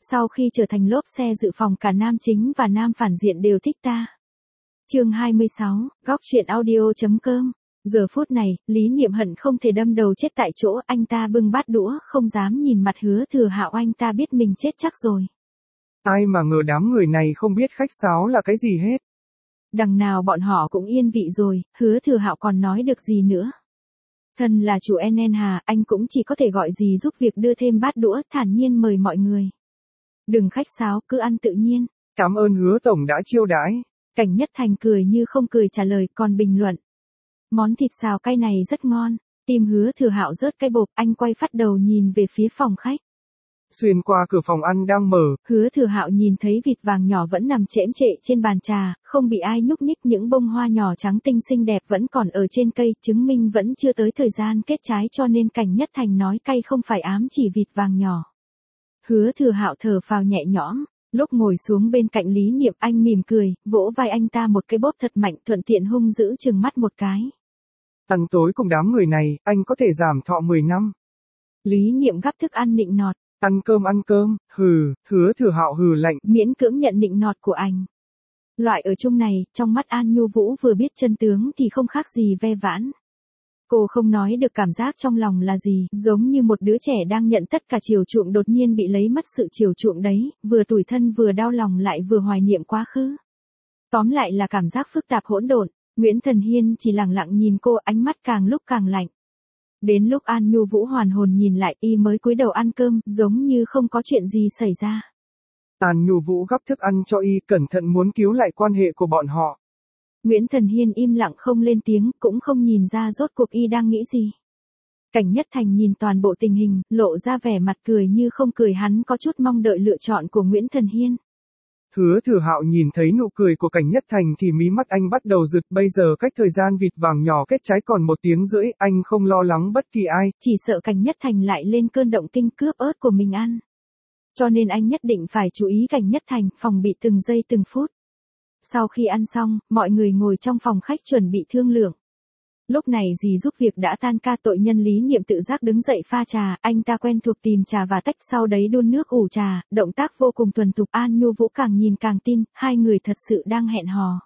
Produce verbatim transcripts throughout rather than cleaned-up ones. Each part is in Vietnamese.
Sau khi trở thành lốp xe dự phòng cả nam chính và nam phản diện đều thích ta. Chương hai mươi sáu, góc truyện audio chấm com. Giờ phút này, Lý Niệm hận không thể đâm đầu chết tại chỗ, anh ta bưng bát đũa, không dám nhìn mặt Hứa Thừa Hạo, anh ta biết mình chết chắc rồi. Ai mà ngờ đám người này không biết khách sáo là cái gì hết. Đằng nào bọn họ cũng yên vị rồi, Hứa Thừa Hạo còn nói được gì nữa. Thân là chủ en en Hà, anh cũng chỉ có thể gọi gì giúp việc đưa thêm bát đũa, thản nhiên mời mọi người. Đừng khách sáo, cứ ăn tự nhiên. Cảm ơn Hứa Tổng đã chiêu đãi. Cảnh Nhất Thành cười như không cười trả lời, còn bình luận. Món thịt xào cay này rất ngon. Tim Hứa Thừa Hạo rớt cái bộp, anh quay phát đầu nhìn về phía phòng khách. Xuyên qua cửa phòng ăn đang mở, Hứa Thừa Hạo nhìn thấy vịt vàng nhỏ vẫn nằm chễm chệ trên bàn trà, không bị ai nhúc nhích, những bông hoa nhỏ trắng tinh xinh đẹp vẫn còn ở trên cây, chứng minh vẫn chưa tới thời gian kết trái, cho nên Cảnh Nhất Thành nói cay không phải ám chỉ vịt vàng nhỏ. Hứa Thừa Hạo thở phào nhẹ nhõm, lúc ngồi xuống bên cạnh Lý Niệm anh mỉm cười, vỗ vai anh ta một cái bóp thật mạnh, thuận tiện hung dữ trừng mắt một cái. Ăn tối cùng đám người này, anh có thể giảm thọ mười năm. Lý Niệm gắp thức ăn nịnh nọt. Ăn cơm ăn cơm, hừ, Hứa Thừa Hạo hừ lạnh, miễn cưỡng nhận nịnh nọt của anh. Loại ở chung này, trong mắt An Nhu Vũ vừa biết chân tướng thì không khác gì ve vãn. Cô không nói được cảm giác trong lòng là gì, giống như một đứa trẻ đang nhận tất cả chiều chuộng đột nhiên bị lấy mất sự chiều chuộng đấy, vừa tủi thân vừa đau lòng lại vừa hoài niệm quá khứ. Tóm lại là cảm giác phức tạp hỗn độn. Nguyễn Thần Hiên chỉ lặng lặng nhìn cô, ánh mắt càng lúc càng lạnh. Đến lúc An Nhu Vũ hoàn hồn nhìn lại, y mới cúi đầu ăn cơm, giống như không có chuyện gì xảy ra. An Nhu Vũ gắp thức ăn cho y, cẩn thận muốn cứu lại quan hệ của bọn họ. Nguyễn Thần Hiên im lặng không lên tiếng, cũng không nhìn ra rốt cuộc y đang nghĩ gì. Cảnh Nhất Thành nhìn toàn bộ tình hình, lộ ra vẻ mặt cười như không cười, hắn có chút mong đợi lựa chọn của Nguyễn Thần Hiên. Hứa Thừa Hạo nhìn thấy nụ cười của Cảnh Nhất Thành thì mí mắt anh bắt đầu rực, bây giờ cách thời gian vịt vàng nhỏ kết trái còn một tiếng rưỡi, anh không lo lắng bất kỳ ai. Chỉ sợ Cảnh Nhất Thành lại lên cơn động kinh cướp ớt của mình ăn. Cho nên anh nhất định phải chú ý Cảnh Nhất Thành, phòng bị từng giây từng phút. Sau khi ăn xong, mọi người ngồi trong phòng khách chuẩn bị thương lượng. Lúc này dì giúp việc đã tan ca, tội nhân Lý Niệm tự giác đứng dậy pha trà, anh ta quen thuộc tìm trà và tách, sau đấy đun nước ủ trà, động tác vô cùng thuần thục. An Nhu Vũ càng nhìn càng tin, hai người thật sự đang hẹn hò.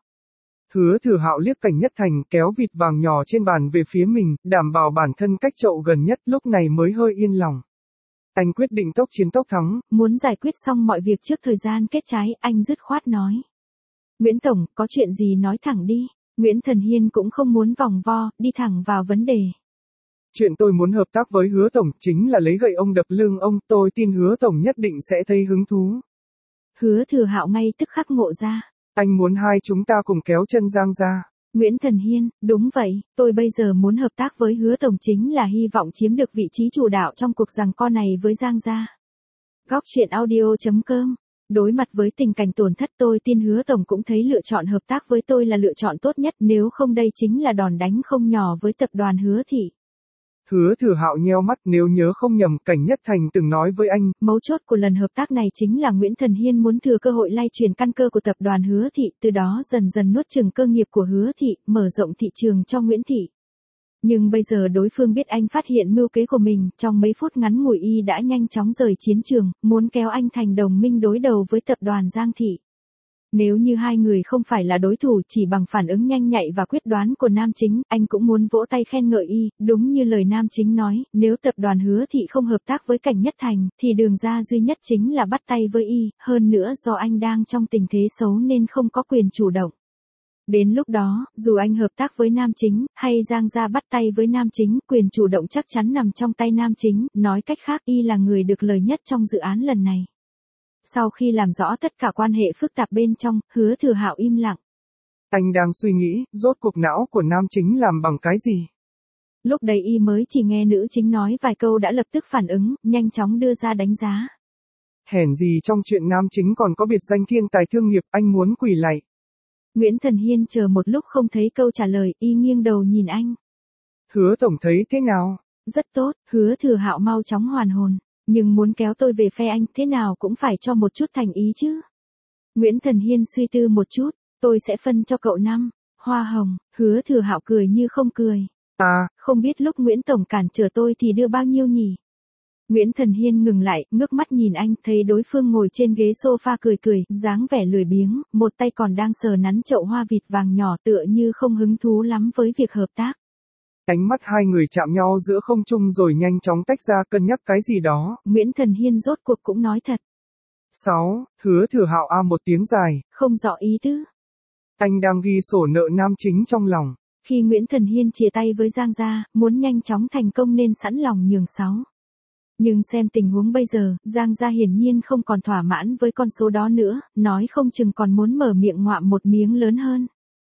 Hứa Thừa Hạo liếc Cảnh Nhất Thành, kéo vịt vàng nhỏ trên bàn về phía mình, đảm bảo bản thân cách chậu gần nhất, lúc này mới hơi yên lòng. Anh quyết định tốc chiến tốc thắng. Muốn giải quyết xong mọi việc trước thời gian kết trái, anh dứt khoát nói. Nguyễn Tổng, có chuyện gì nói thẳng đi. Nguyễn Thần Hiên cũng không muốn vòng vo, đi thẳng vào vấn đề. Chuyện tôi muốn hợp tác với Hứa Tổng chính là lấy gậy ông đập lưng ông, tôi tin Hứa Tổng nhất định sẽ thấy hứng thú. Hứa Thừa Hạo ngay tức khắc ngộ ra. Anh muốn hai chúng ta cùng kéo chân Giang ra. Nguyễn Thần Hiên, đúng vậy, tôi bây giờ muốn hợp tác với Hứa Tổng chính là hy vọng chiếm được vị trí chủ đạo trong cuộc giằng co này với Giang gia. Góc truyện audio chấm com. Đối mặt với tình cảnh tổn thất, tôi tin Hứa Tổng cũng thấy lựa chọn hợp tác với tôi là lựa chọn tốt nhất, nếu không đây chính là đòn đánh không nhỏ với tập đoàn Hứa Thị. Hứa Thừa Hạo nheo mắt, nếu nhớ không nhầm, Cảnh Nhất Thành từng nói với anh. Mấu chốt của lần hợp tác này chính là Nguyễn Thần Hiên muốn thừa cơ hội lay truyền căn cơ của tập đoàn Hứa Thị, từ đó dần dần nuốt chửng cơ nghiệp của Hứa Thị, mở rộng thị trường cho Nguyễn Thị. Nhưng bây giờ đối phương biết anh phát hiện mưu kế của mình, trong mấy phút ngắn ngủi y đã nhanh chóng rời chiến trường, muốn kéo anh thành đồng minh đối đầu với tập đoàn Giang Thị. Nếu như hai người không phải là đối thủ, chỉ bằng phản ứng nhanh nhạy và quyết đoán của nam chính, anh cũng muốn vỗ tay khen ngợi y, đúng như lời nam chính nói, nếu tập đoàn Hứa Thị không hợp tác với Cảnh Nhất Thành, thì đường ra duy nhất chính là bắt tay với y, hơn nữa do anh đang trong tình thế xấu nên không có quyền chủ động. Đến lúc đó, dù anh hợp tác với nam chính, hay Giang gia bắt tay với nam chính, quyền chủ động chắc chắn nằm trong tay nam chính, nói cách khác y là người được lợi nhất trong dự án lần này. Sau khi làm rõ tất cả quan hệ phức tạp bên trong, Hứa Thừa Hạo im lặng. Anh đang suy nghĩ, rốt cuộc não của nam chính làm bằng cái gì? Lúc đấy y mới chỉ nghe nữ chính nói vài câu đã lập tức phản ứng, nhanh chóng đưa ra đánh giá. Hèn gì trong chuyện nam chính còn có biệt danh thiên tài thương nghiệp, anh muốn quỳ lạy. Nguyễn Thần Hiên chờ một lúc không thấy câu trả lời, y nghiêng đầu nhìn anh. Hứa Tổng thấy thế nào? Rất tốt, Hứa Thừa Hạo mau chóng hoàn hồn. Nhưng muốn kéo tôi về phe anh, thế nào cũng phải cho một chút thành ý chứ. Nguyễn Thần Hiên suy tư một chút, tôi sẽ phân cho cậu năm hoa hồng. Hứa Thừa Hạo cười như không cười. À, không biết lúc Nguyễn Tổng cản trở tôi thì đưa bao nhiêu nhỉ? Nguyễn Thần Hiên ngừng lại, ngước mắt nhìn anh, thấy đối phương ngồi trên ghế sofa cười cười, dáng vẻ lười biếng, một tay còn đang sờ nắn chậu hoa vịt vàng nhỏ tựa như không hứng thú lắm với việc hợp tác. Ánh mắt hai người chạm nhau giữa không trung rồi nhanh chóng tách ra cân nhắc cái gì đó. Nguyễn Thần Hiên rốt cuộc cũng nói thật. sáu. Hứa Thừa Hạo a một tiếng dài. Không rõ ý tứ. Anh đang ghi sổ nợ nam chính trong lòng. Khi Nguyễn Thần Hiên chia tay với Giang Gia, muốn nhanh chóng thành công nên sẵn lòng nhường sáu. Nhưng xem tình huống bây giờ, Giang Gia hiển nhiên không còn thỏa mãn với con số đó nữa, nói không chừng còn muốn mở miệng ngoạm một miếng lớn hơn.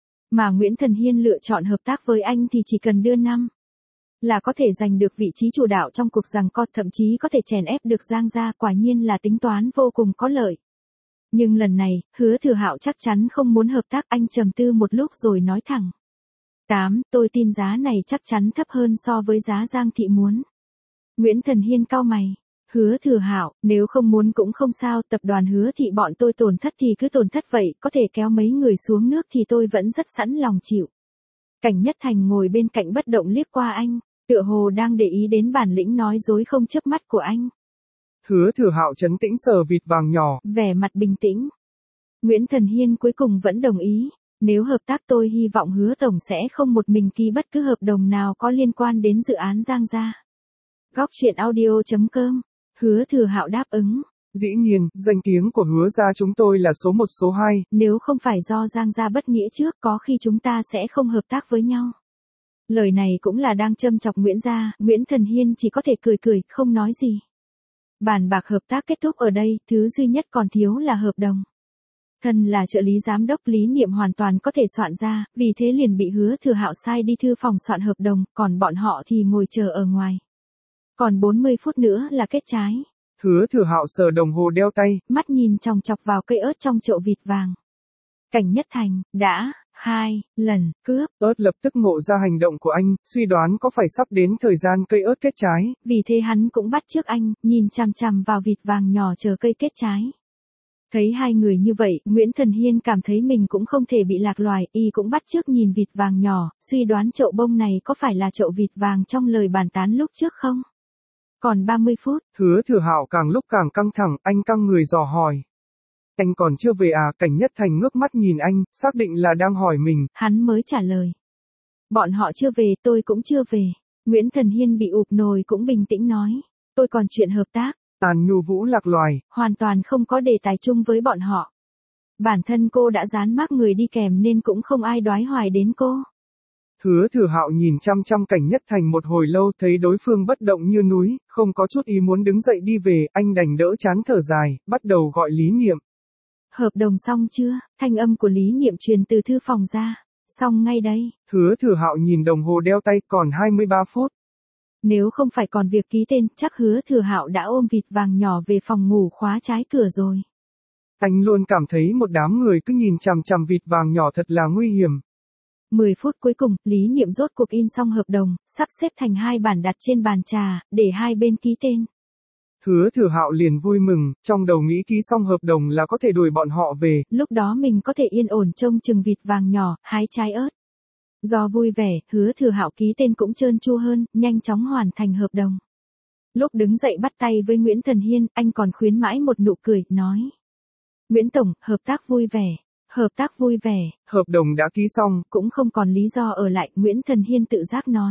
Mà Nguyễn Thần Hiên lựa chọn hợp tác với anh thì chỉ cần đưa năm là có thể giành được vị trí chủ đạo trong cuộc giằng co, thậm chí có thể chèn ép được Giang Gia, quả nhiên là tính toán vô cùng có lợi. Nhưng lần này, Hứa Thừa Hạo chắc chắn không muốn hợp tác, anh trầm tư một lúc rồi nói thẳng. tám. Tôi tin giá này chắc chắn thấp hơn so với giá Giang Thị muốn. Nguyễn Thần Hiên cau mày. Hứa Thừa Hạo, nếu không muốn cũng không sao, tập đoàn Hứa Thị bọn tôi tổn thất thì cứ tổn thất vậy, có thể kéo mấy người xuống nước thì tôi vẫn rất sẵn lòng chịu. Cảnh Nhất Thành ngồi bên cạnh bất động liếc qua anh, tựa hồ đang để ý đến bản lĩnh nói dối không chớp mắt của anh. Hứa Thừa Hạo trấn tĩnh sờ vịt vàng nhỏ, vẻ mặt bình tĩnh. Nguyễn Thần Hiên cuối cùng vẫn đồng ý. Nếu hợp tác tôi hy vọng Hứa Tổng sẽ không một mình ký bất cứ hợp đồng nào có liên quan đến dự án Giang Gia. Góc truyện audio chấm com. Hứa Thừa Hạo đáp ứng. Dĩ nhiên, danh tiếng của Hứa gia chúng tôi là số một số hai. Nếu không phải do Giang Gia bất nghĩa trước, có khi chúng ta sẽ không hợp tác với nhau. Lời này cũng là đang châm chọc Nguyễn gia, Nguyễn Thần Hiên chỉ có thể cười cười, không nói gì. Bàn bạc hợp tác kết thúc ở đây, thứ duy nhất còn thiếu là hợp đồng. Thân là trợ lý giám đốc, Lý Niệm hoàn toàn có thể soạn ra, vì thế liền bị Hứa Thừa Hạo sai đi thư phòng soạn hợp đồng, còn bọn họ thì ngồi chờ ở ngoài. Còn bốn mươi phút nữa là kết trái. Hứa Thừa Hạo sờ đồng hồ đeo tay, mắt nhìn chòng chọc vào cây ớt trong chậu vịt vàng. Cảnh Nhất Thành, đã, hai, lần, cướp. Ớt lập tức ngộ ra hành động của anh, suy đoán có phải sắp đến thời gian cây ớt kết trái. Vì thế hắn cũng bắt chước anh, nhìn chằm chằm vào vịt vàng nhỏ chờ cây kết trái. Thấy hai người như vậy, Nguyễn Thần Hiên cảm thấy mình cũng không thể bị lạc loài, y cũng bắt chước nhìn vịt vàng nhỏ, suy đoán chậu bông này có phải là chậu vịt vàng trong lời bàn tán lúc trước không? Còn ba mươi phút. Hứa Thừa Hạo càng lúc càng căng thẳng, anh căng người dò hỏi. Anh còn chưa về à? Cảnh Nhất Thành ngước mắt nhìn anh, xác định là đang hỏi mình. Hắn mới trả lời. Bọn họ chưa về, tôi cũng chưa về. Nguyễn Thần Hiên bị ụp nồi cũng bình tĩnh nói. Tôi còn chuyện hợp tác. Tàn Nhu Vũ lạc loài. Hoàn toàn không có đề tài chung với bọn họ. Bản thân cô đã dán mác người đi kèm nên cũng không ai đoái hoài đến cô. Hứa Thừa Hạo nhìn chăm chăm Cảnh Nhất Thành một hồi lâu, thấy đối phương bất động như núi, không có chút ý muốn đứng dậy đi về, anh đành đỡ chán thở dài, bắt đầu gọi Lý Niệm. Hợp đồng xong chưa? Thanh âm của Lý Niệm truyền từ thư phòng ra. Xong ngay đây. Hứa Thừa Hạo nhìn đồng hồ đeo tay, còn hai mươi ba phút. Nếu không phải còn việc ký tên, chắc Hứa Thừa Hạo đã ôm vịt vàng nhỏ về phòng ngủ khóa trái cửa rồi. Anh luôn cảm thấy một đám người cứ nhìn chằm chằm vịt vàng nhỏ thật là nguy hiểm. mười phút cuối cùng, Lý Niệm rốt cuộc in xong hợp đồng, sắp xếp thành hai bản đặt trên bàn trà, để hai bên ký tên. Hứa Thừa Hạo liền vui mừng, trong đầu nghĩ ký xong hợp đồng là có thể đuổi bọn họ về. Lúc đó mình có thể yên ổn trông chừng vịt vàng nhỏ, hái trái ớt. Do vui vẻ, Hứa Thừa Hạo ký tên cũng trơn tru hơn, nhanh chóng hoàn thành hợp đồng. Lúc đứng dậy bắt tay với Nguyễn Thần Hiên, anh còn khuyến mãi một nụ cười, nói. Nguyễn Tổng, hợp tác vui vẻ. Hợp tác vui vẻ. Hợp đồng đã ký xong. Cũng không còn lý do ở lại, Nguyễn Thần Hiên tự giác nói.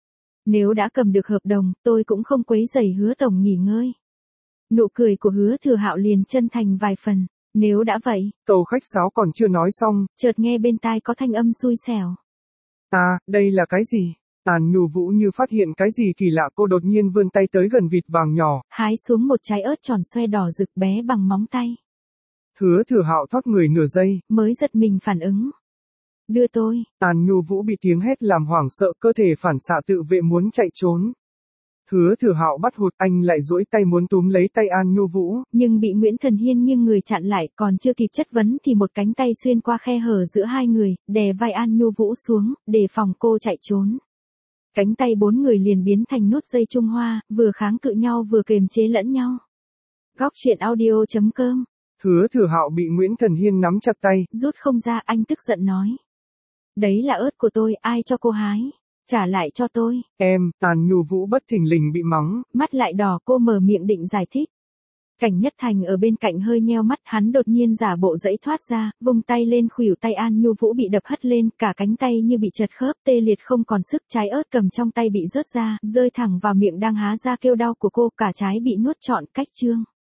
Nếu đã cầm được hợp đồng, tôi cũng không quấy rầy Hứa Tổng nghỉ ngơi. Nụ cười của Hứa Thừa Hạo liền chân thành vài phần. Nếu đã vậy. Tàu khách sáo còn chưa nói xong. Chợt nghe bên tai có thanh âm xui xẻo. À, đây là cái gì? Tàn Nhu Vũ như phát hiện cái gì kỳ lạ, cô đột nhiên vươn tay tới gần vịt vàng nhỏ. Hái xuống một trái ớt tròn xoe đỏ rực bé bằng móng tay. Hứa Thừa Hạo thoát người nửa giây. Mới giật mình phản ứng. Đưa tôi. Tàn Nhu Vũ bị tiếng hét làm hoảng sợ, cơ thể phản xạ tự vệ muốn chạy trốn. Hứa Thừa Hạo bắt hụt, anh lại duỗi tay muốn túm lấy tay An Nhu Vũ. Nhưng bị Nguyễn Thần Hiên nghiêng người chặn lại, còn chưa kịp chất vấn thì một cánh tay xuyên qua khe hở giữa hai người, đè vai An Nhu Vũ xuống, để phòng cô chạy trốn. Cánh tay bốn người liền biến thành nút dây Trung Hoa, vừa kháng cự nhau vừa kềm chế lẫn nhau. Góc truyện audio chấm com. Hứa Thừa Hạo bị Nguyễn Thần Hiên nắm chặt tay. Rút không ra, anh tức giận nói. Đấy là ớt của tôi, ai cho cô hái? trả lại cho tôi. Em, Tàn Nhu Vũ bất thình lình bị mắng. Mắt lại đỏ, cô mở miệng định giải thích. Cảnh Nhất Thành ở bên cạnh hơi nheo mắt, hắn đột nhiên giả bộ dẫy thoát ra, vung tay lên khuỷu tay An Nhu Vũ bị đập hất lên, cả cánh tay như bị chật khớp, tê liệt không còn sức, trái ớt cầm trong tay bị rớt ra, rơi thẳng vào miệng đang há ra kêu đau của cô, cả trái bị nuốt trọn, cách trương.